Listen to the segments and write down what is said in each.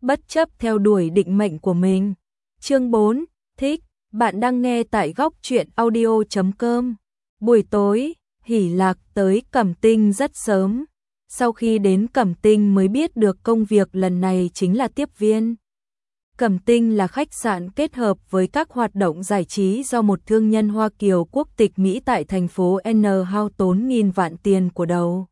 bất chấp theo đuổi định mệnh của mình. Chương 4, thích, bạn đang nghe tại góc truyện audio.com. Buổi tối, Hỷ Lạc tới Cẩm Tinh rất sớm. Sau khi đến Cẩm Tinh mới biết được công việc lần này chính là tiếp viên. Cẩm Tinh là khách sạn kết hợp với các hoạt động giải trí do một thương nhân Hoa Kiều quốc tịch Mỹ tại thành phố N hao tốn nghìn vạn tiền của đầu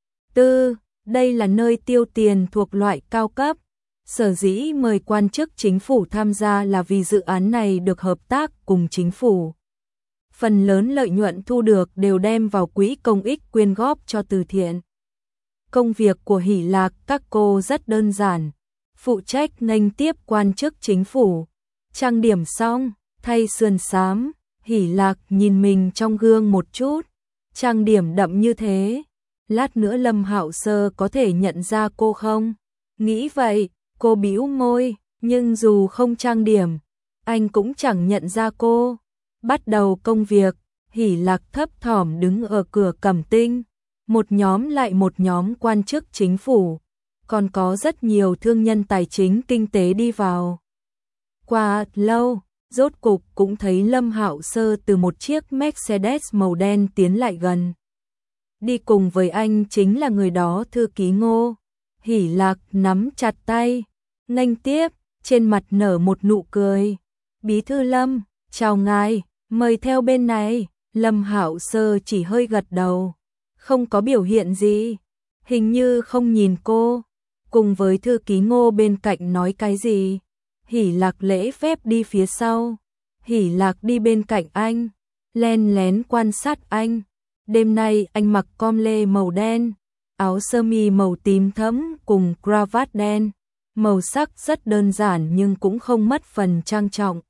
tư. Đây là nơi tiêu tiền thuộc loại cao cấp. Sở dĩ mời quan chức chính phủ tham gia là vì dự án này được hợp tác cùng chính phủ. Phần lớn lợi nhuận thu được đều đem vào quỹ công ích quyên góp cho từ thiện. Công việc của Hỷ Lạc các cô rất đơn giản, phụ trách nghênh tiếp quan chức chính phủ. Trang điểm xong, thay sườn xám, Hỷ Lạc nhìn mình trong gương một chút. Trang điểm đậm như thế, lát nữa Lâm Hạo Sơ có thể nhận ra cô không? Nghĩ vậy, cô bĩu môi, nhưng dù không trang điểm, anh cũng chẳng nhận ra cô. Bắt đầu công việc, Hỷ Lạc thấp thỏm đứng ở cửa Cẩm Tinh. Một nhóm lại một nhóm quan chức chính phủ, còn có rất nhiều thương nhân tài chính kinh tế đi vào. Qua lâu, rốt cục cũng thấy Lâm Hạo Sơ từ một chiếc Mercedes màu đen tiến lại gần. Đi cùng với anh chính là người đó, thư ký Ngô. Hỷ Lạc nắm chặt tay, nghênh tiếp, trên mặt nở một nụ cười. Bí thư Lâm, chào ngài, mời theo bên này. Lâm Hạo Sơ chỉ hơi gật đầu, không có biểu hiện gì, hình như không nhìn cô. Cùng với thư ký Ngô bên cạnh nói cái gì. Hỷ Lạc lễ phép đi phía sau. Hỷ Lạc đi bên cạnh anh, len lén quan sát anh. Đêm nay anh mặc com lê màu đen, áo sơ mi màu tím thẫm cùng cravat đen. Màu sắc rất đơn giản nhưng cũng không mất phần trang trọng.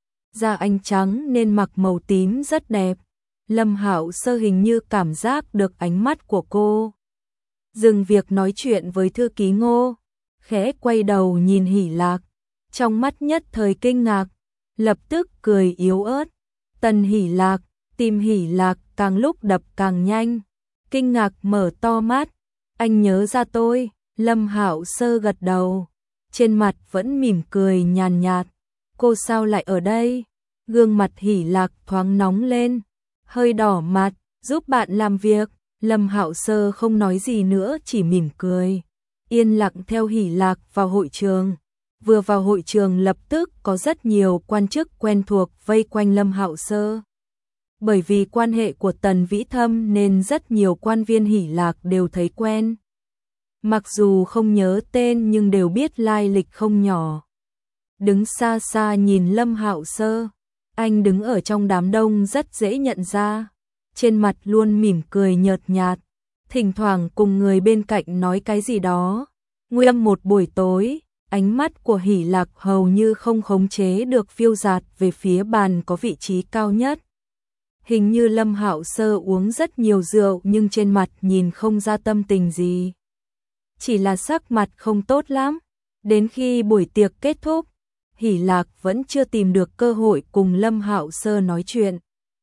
Da anh trắng nên mặc màu tím rất đẹp. Lâm Hạo Sơ hình như cảm giác được ánh mắt của cô. Dừng việc nói chuyện với thư ký Ngô, khẽ quay đầu nhìn Hỷ Lạc, trong mắt nhất thời kinh ngạc, lập tức cười yếu ớt. Tần Hỷ Lạc, tim Hỷ Lạc càng lúc đập càng nhanh, kinh ngạc mở to mắt. Anh nhớ ra tôi. Lâm Hạo Sơ gật đầu, trên mặt vẫn mỉm cười nhàn nhạt. Cô sao lại ở đây? Gương mặt Hỷ Lạc thoáng nóng lên, hơi đỏ mặt. Giúp bạn làm việc. Lâm Hạo Sơ không nói gì nữa, chỉ mỉm cười, yên lặng theo Hỷ Lạc vào hội trường. Vừa vào hội trường lập tức có rất nhiều quan chức quen thuộc vây quanh Lâm Hạo Sơ. Bởi vì quan hệ của Tần Vĩ Thâm nên rất nhiều quan viên Hỷ Lạc đều thấy quen. Mặc dù không nhớ tên nhưng đều biết lai lịch không nhỏ. Đứng xa xa nhìn Lâm Hạo Sơ, anh đứng ở trong đám đông rất dễ nhận ra. Trên mặt luôn mỉm cười nhợt nhạt, thỉnh thoảng cùng người bên cạnh nói cái gì đó. Nguyên một buổi tối, ánh mắt của Hỷ Lạc hầu như không khống chế được phiêu dạt về phía bàn có vị trí cao nhất. Hình như Lâm Hạo Sơ uống rất nhiều rượu nhưng trên mặt nhìn không ra tâm tình gì. Chỉ là sắc mặt không tốt lắm. Đến khi buổi tiệc kết thúc, Hỷ Lạc vẫn chưa tìm được cơ hội cùng Lâm Hạo Sơ nói chuyện.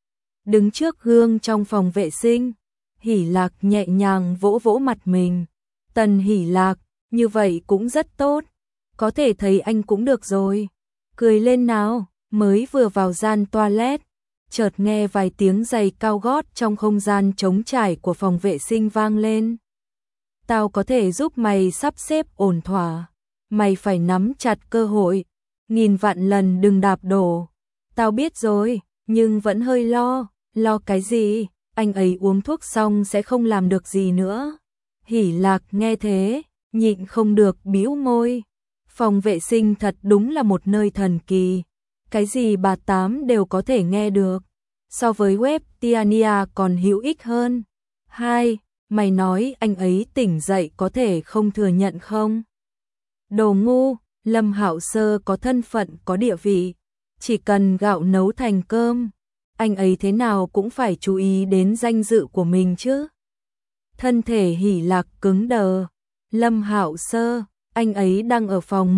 Đứng trước gương trong phòng vệ sinh, Hỷ Lạc nhẹ nhàng vỗ vỗ mặt mình. Tần Hỷ Lạc, như vậy cũng rất tốt. Có thể thấy anh cũng được rồi. Cười lên nào. Mới vừa vào gian toilet, chợt nghe vài tiếng giày cao gót trong không gian trống trải của phòng vệ sinh vang lên. Tao có thể giúp mày sắp xếp ổn thỏa. Mày phải nắm chặt cơ hội. Nghìn vạn lần đừng đạp đổ. Tao biết rồi, nhưng vẫn hơi lo. Lo cái gì? Anh ấy uống thuốc xong sẽ không làm được gì nữa. Hỷ Lạc nghe thế, nhịn không được bĩu môi. Phòng vệ sinh thật đúng là một nơi thần kỳ. Cái gì bà Tám đều có thể nghe được. So với web Tiania còn hữu ích hơn. Hai, mày nói anh ấy tỉnh dậy có thể không thừa nhận không? Đồ ngu, Lâm Hạo Sơ có thân phận có địa vị. Chỉ cần gạo nấu thành cơm, anh ấy thế nào cũng phải chú ý đến danh dự của mình chứ. Thân thể Hỷ Lạc cứng đờ. Lâm Hạo Sơ, anh ấy đang ở phòng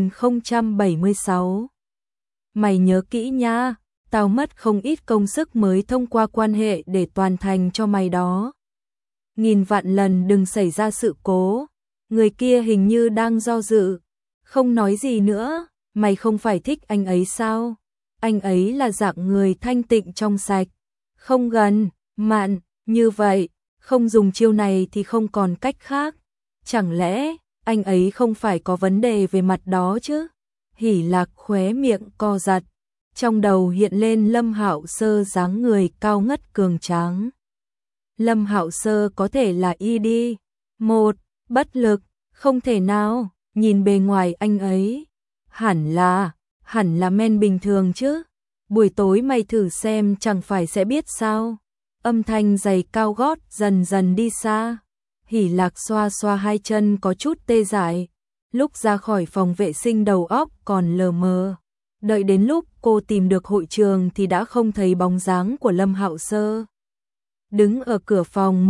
1076. Mày nhớ kỹ nha, tao mất không ít công sức mới thông qua quan hệ để toàn thành cho mày đó. Nghìn vạn lần đừng xảy ra sự cố. Người kia hình như đang do dự. không nói gì nữa, mày không phải thích anh ấy sao? Anh ấy là dạng người thanh tịnh trong sạch, không gần, mạn, như vậy, không dùng chiêu này thì không còn cách khác. Chẳng lẽ, anh ấy không phải có vấn đề về mặt đó chứ? Hỉ Lạc khóe miệng co giật, trong đầu hiện lên Lâm Hạo Sơ dáng người cao ngất cường tráng. Lâm Hạo Sơ có thể là y đi. Một, bất lực, không thể nào, nhìn bề ngoài anh ấy. Hẳn là men bình thường chứ. Buổi tối mày thử xem chẳng phải sẽ biết sao. Âm thanh giày cao gót dần dần đi xa. Hỉ Lạc xoa xoa hai chân có chút tê dại. Lúc ra khỏi phòng vệ sinh đầu óc còn lờ mờ. Đợi đến lúc cô tìm được hội trường thì đã không thấy bóng dáng của Lâm Hạo Sơ. Đứng ở cửa phòng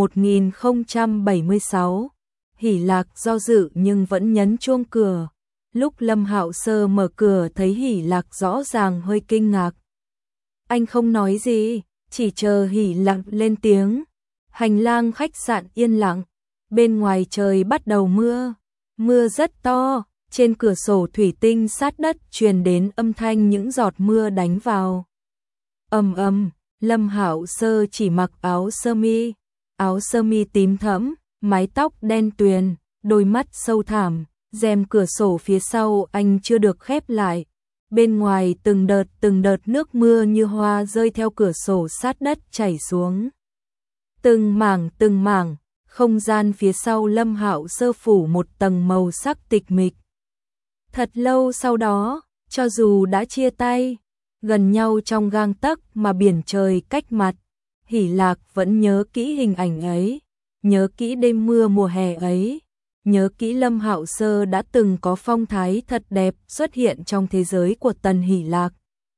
1076, Hỉ Lạc do dự nhưng vẫn nhấn chuông cửa. Lúc Lâm Hạo Sơ mở cửa thấy Hỉ Lạc rõ ràng hơi kinh ngạc. Anh không nói gì, chỉ chờ Hỉ Lạc lên tiếng. Hành lang khách sạn yên lặng, bên ngoài trời bắt đầu mưa. Mưa rất to, trên cửa sổ thủy tinh sát đất truyền đến âm thanh những giọt mưa đánh vào. Ầm ầm, Lâm Hạo Sơ chỉ mặc áo sơ mi tím thẫm, mái tóc đen tuyền, đôi mắt sâu thẳm, rèm cửa sổ phía sau anh chưa được khép lại. Bên ngoài từng đợt nước mưa như hoa rơi theo cửa sổ sát đất chảy xuống. Từng mảng, không gian phía sau Lâm Hạo Sơ phủ một tầng màu sắc tịch mịch. Thật lâu sau đó, cho dù đã chia tay, gần nhau trong gang tấc mà biển trời cách mặt, Hỉ Lạc vẫn nhớ kỹ hình ảnh ấy, nhớ kỹ đêm mưa mùa hè ấy, nhớ kỹ Lâm Hạo Sơ đã từng có phong thái thật đẹp xuất hiện trong thế giới của Tần Hỉ Lạc.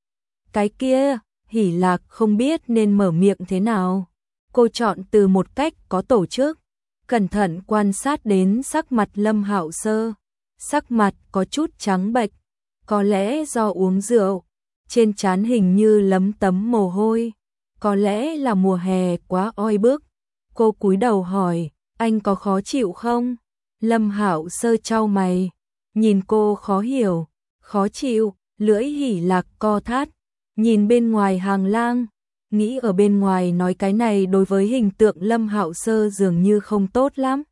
Cái kia, Hỉ Lạc không biết nên mở miệng thế nào. Cô chọn từ một cách có tổ chức, cẩn thận quan sát đến sắc mặt Lâm Hạo Sơ. Sắc mặt có chút trắng bệch, có lẽ do uống rượu, trên trán hình như lấm tấm mồ hôi, có lẽ là mùa hè quá oi bức. Cô cúi đầu hỏi, anh có khó chịu không? Lâm Hạo Sơ chau mày, nhìn cô khó hiểu, khó chịu, lưỡi Hỉ Lạc co thắt, nhìn bên ngoài hàng lang, nghĩ ở bên ngoài nói cái này đối với hình tượng Lâm Hạo Sơ dường như không tốt lắm.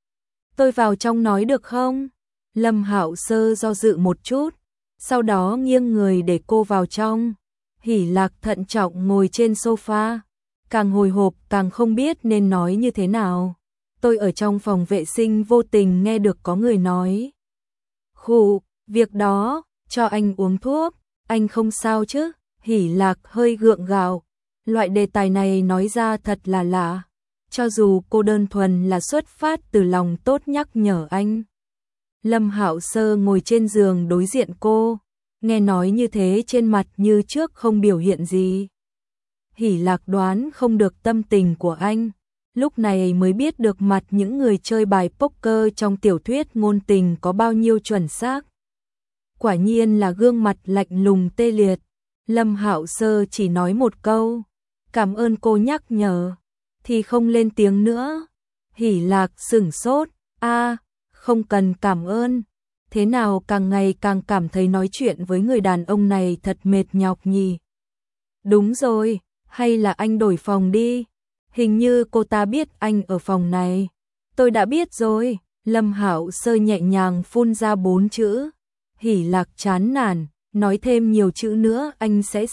Tôi vào trong nói được không? Lâm Hạo Sơ do dự một chút, sau đó nghiêng người để cô vào trong. Hỉ Lạc thận trọng ngồi trên sofa, càng hồi hộp càng không biết nên nói như thế nào. Tôi ở trong phòng vệ sinh vô tình nghe được có người nói. Khụ, việc đó, cho anh uống thuốc, anh không sao chứ? Hỉ Lạc hơi gượng gạo, loại đề tài này nói ra thật là lạ. Cho dù cô đơn thuần là xuất phát từ lòng tốt nhắc nhở anh. Lâm Hạo Sơ ngồi trên giường đối diện cô, nghe nói như thế trên mặt như trước không biểu hiện gì. Hỉ Lạc đoán không được tâm tình của anh, lúc này mới biết được mặt những người chơi bài poker trong tiểu thuyết ngôn tình có bao nhiêu chuẩn xác. Quả nhiên là gương mặt lạnh lùng tê liệt. Lâm Hạo Sơ chỉ nói một câu, cảm ơn cô nhắc nhở, thì không lên tiếng nữa. Hỉ Lạc sửng sốt, không cần cảm ơn. Thế nào càng ngày càng cảm thấy nói chuyện với người đàn ông này thật mệt nhọc nhỉ? Đúng rồi, hay là anh đổi phòng đi? Hình như cô ta biết anh ở phòng này. Tôi đã biết rồi. Lâm Hạo Sơ nhẹ nhàng phun ra 4 chữ. Hỉ Lạc chán nản, nói thêm nhiều chữ nữa anh sẽ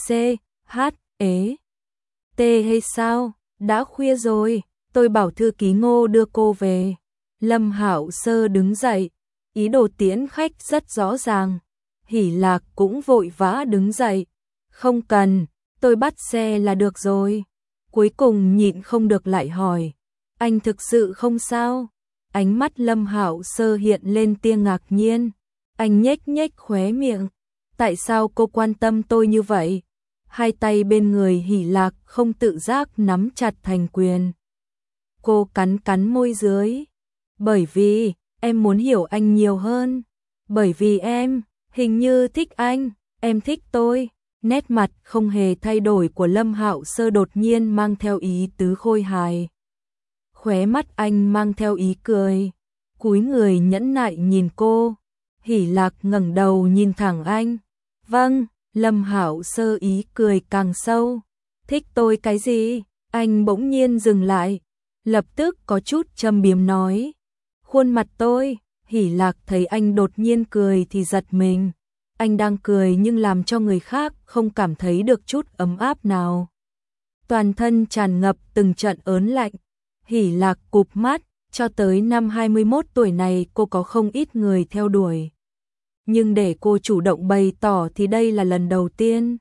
T hay sao? Đã khuya rồi, tôi bảo thư ký Ngô đưa cô về. Lâm Hạo Sơ đứng dậy, ý đồ tiễn khách rất rõ ràng. Hỉ Lạc cũng vội vã đứng dậy. Không cần, tôi bắt xe là được rồi. Cuối cùng nhịn không được lại hỏi, anh thực sự không sao? Ánh mắt Lâm Hạo Sơ hiện lên tia ngạc nhiên. Anh nhếch nhếch khóe miệng. Tại sao cô quan tâm tôi như vậy? Hai tay bên người Hỉ Lạc không tự giác nắm chặt thành quyền. Cô cắn cắn môi dưới. Bởi vì, em muốn hiểu anh nhiều hơn. Bởi vì em, hình như thích anh, em thích tôi. Nét mặt không hề thay đổi của Lâm Hạo Sơ đột nhiên mang theo ý tứ khôi hài. Khóe mắt anh mang theo ý cười. Cúi người nhẫn nại nhìn cô. Hỷ Lạc ngẩng đầu nhìn thẳng anh. Vâng, Lâm Hạo Sơ ý cười càng sâu. Thích tôi cái gì? Anh bỗng nhiên dừng lại, lập tức có chút châm biếm nói. Khuôn mặt tôi. Hỷ Lạc thấy anh đột nhiên cười thì giật mình. Anh đang cười nhưng làm cho người khác không cảm thấy được chút ấm áp nào. Toàn thân tràn ngập từng trận ớn lạnh. Hỷ Lạc cụp mắt, cho tới năm 21 tuổi này cô có không ít người theo đuổi. Nhưng để cô chủ động bày tỏ thì đây là lần đầu tiên.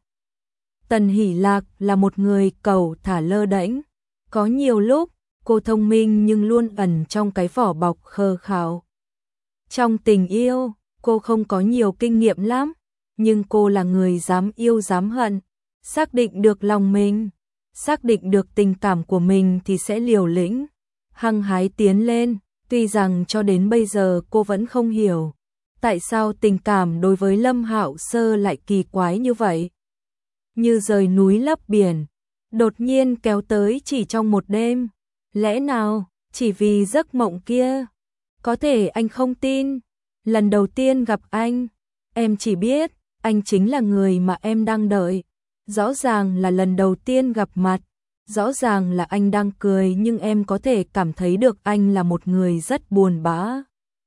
Tần Hỷ Lạc là một người cẩu thả lơ đễnh. Có nhiều lúc, cô thông minh nhưng luôn ẩn trong cái vỏ bọc khờ khạo. Trong tình yêu, cô không có nhiều kinh nghiệm lắm, nhưng cô là người dám yêu dám hận, xác định được lòng mình, xác định được tình cảm của mình thì sẽ liều lĩnh, hăng hái tiến lên, tuy rằng cho đến bây giờ cô vẫn không hiểu tại sao tình cảm đối với Lâm Hạo Sơ lại kỳ quái như vậy. Như rời núi lấp biển, đột nhiên kéo tới chỉ trong một đêm, lẽ nào chỉ vì giấc mộng kia? Có thể anh không tin, lần đầu tiên gặp anh, em chỉ biết anh chính là người mà em đang đợi. Rõ ràng là lần đầu tiên gặp mặt, rõ ràng là anh đang cười nhưng em có thể cảm thấy được anh là một người rất buồn bã.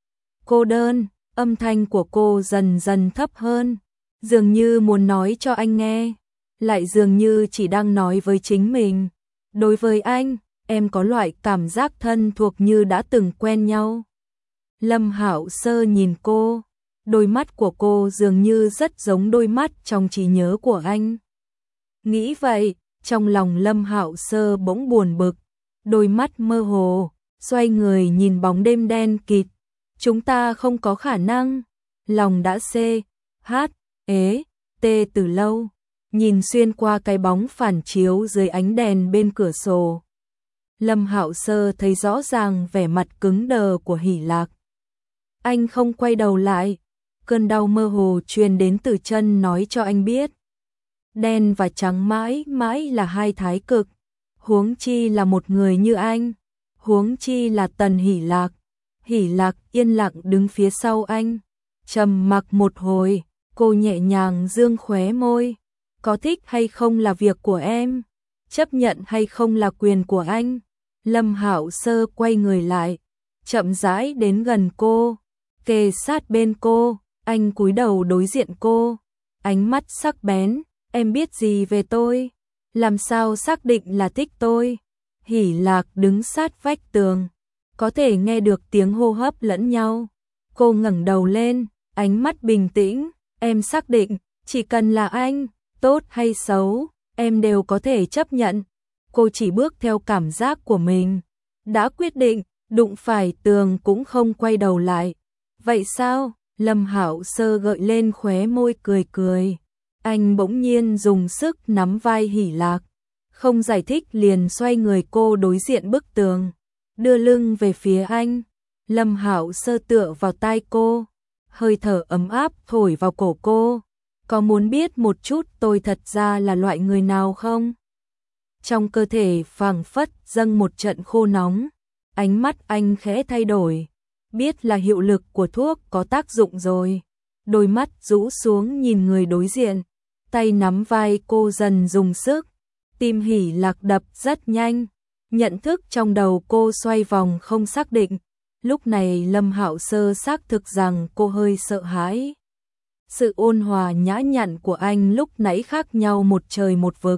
Cô đơn, âm thanh của cô dần dần thấp hơn, dường như muốn nói cho anh nghe, lại dường như chỉ đang nói với chính mình. Đối với anh, em có loại cảm giác thân thuộc như đã từng quen nhau. Lâm Hạo Sơ nhìn cô, đôi mắt của cô dường như rất giống đôi mắt trong trí nhớ của anh. Nghĩ vậy, trong lòng Lâm Hạo Sơ bỗng buồn bực, đôi mắt mơ hồ, xoay người nhìn bóng đêm đen kịt. Chúng ta không có khả năng. Lòng đã tê từ lâu, nhìn xuyên qua cái bóng phản chiếu dưới ánh đèn bên cửa sổ. Lâm Hạo Sơ thấy rõ ràng vẻ mặt cứng đờ của Hỷ Lạc. Anh không quay đầu lại, cơn đau mơ hồ truyền đến từ chân nói cho anh biết. Đen và trắng mãi mãi là hai thái cực, huống chi là một người như anh, huống chi là Tần Hỷ Lạc. Hỷ Lạc yên lặng đứng phía sau anh, trầm mặc một hồi, cô nhẹ nhàng dương khóe môi. Có thích hay không là việc của em, chấp nhận hay không là quyền của anh. Lâm Hạo Sơ quay người lại, chậm rãi đến gần cô, kề sát bên cô, anh cúi đầu đối diện cô, ánh mắt sắc bén. Em biết gì về tôi? Làm sao xác định là thích tôi? Hỷ Lạc đứng sát vách tường, có thể nghe được tiếng hô hấp lẫn nhau. Cô ngẩng đầu lên, ánh mắt bình tĩnh. Em xác định, chỉ cần là anh, tốt hay xấu, em đều có thể chấp nhận. Cô chỉ bước theo cảm giác của mình, đã quyết định, đụng phải tường cũng không quay đầu lại. Vậy sao? Lâm Hạo Sơ gợi lên khóe môi cười cười. Anh bỗng nhiên dùng sức nắm vai Hỷ Lạc, không giải thích liền xoay người cô đối diện bức tường, đưa lưng về phía anh. Lâm Hạo Sơ tựa vào tai cô, hơi thở ấm áp thổi vào cổ cô. Có muốn biết một chút tôi thật ra là loại người nào không? Trong cơ thể phảng phất dâng một trận khô nóng, ánh mắt anh khẽ thay đổi, biết là hiệu lực của thuốc có tác dụng rồi. Đôi mắt rũ xuống nhìn người đối diện, tay nắm vai cô dần dùng sức, tim Hỷ Lạc đập rất nhanh, nhận thức trong đầu cô xoay vòng không xác định. Lúc này Lâm Hạo Sơ xác thực rằng cô hơi sợ hãi. Sự ôn hòa nhã nhặn của anh lúc nãy khác nhau một trời một vực.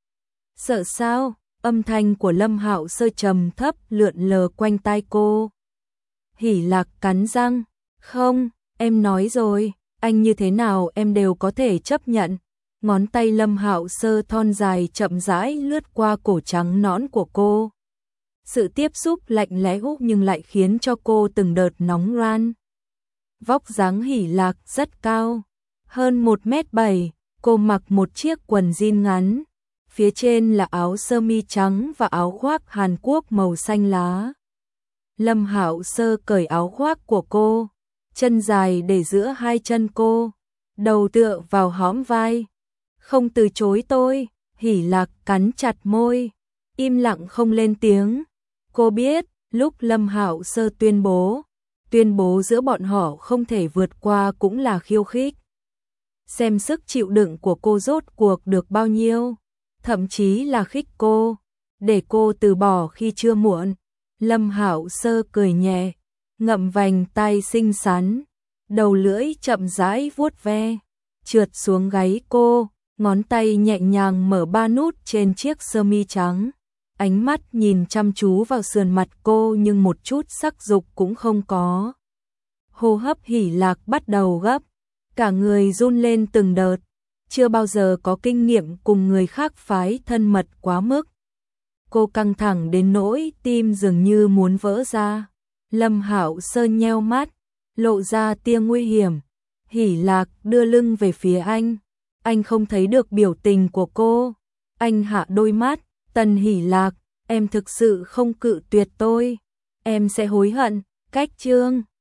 Sợ sao? Âm thanh của Lâm Hạo Sơ trầm thấp lượn lờ quanh tai cô. Hỷ Lạc cắn răng, không, em nói rồi, anh như thế nào em đều có thể chấp nhận. Ngón tay Lâm Hạo Sơ thon dài chậm rãi lướt qua cổ trắng nõn của cô. Sự tiếp xúc lạnh lẽo nhưng lại khiến cho cô từng đợt nóng ran. Vóc dáng Hỷ Lạc rất cao, hơn 1m7, cô mặc một chiếc quần jean ngắn, phía trên là áo sơ mi trắng và áo khoác Hàn Quốc màu xanh lá. Lâm Hạo Sơ cởi áo khoác của cô, chân dài để giữa hai chân cô, đầu tựa vào hõm vai. Không từ chối tôi. Hỷ Lạc cắn chặt môi, im lặng không lên tiếng. Cô biết, lúc Lâm Hạo Sơ tuyên bố tuyên bố giữa bọn họ không thể vượt qua cũng là khiêu khích. Xem sức chịu đựng của cô rốt cuộc được bao nhiêu, thậm chí là khích cô, để cô từ bỏ khi chưa muộn. Lâm Hạo Sơ cười nhẹ, ngậm vành tai xinh xắn, đầu lưỡi chậm rãi vuốt ve, trượt xuống gáy cô, ngón tay nhẹ nhàng mở ba nút trên chiếc sơ mi trắng. Ánh mắt nhìn chăm chú vào sườn mặt cô nhưng một chút sắc dục cũng không có. Hô hấp Hỷ Lạc bắt đầu gấp, cả người run lên từng đợt, chưa bao giờ có kinh nghiệm cùng người khác phái thân mật quá mức. Cô căng thẳng đến nỗi tim dường như muốn vỡ ra. Lâm Hạo Sơ nheo mắt, lộ ra tia nguy hiểm. Hỷ Lạc đưa lưng về phía anh không thấy được biểu tình của cô. Anh hạ đôi mắt, Tần Hỷ Lạc, em thực sự không cự tuyệt tôi, em sẽ hối hận. Cách chương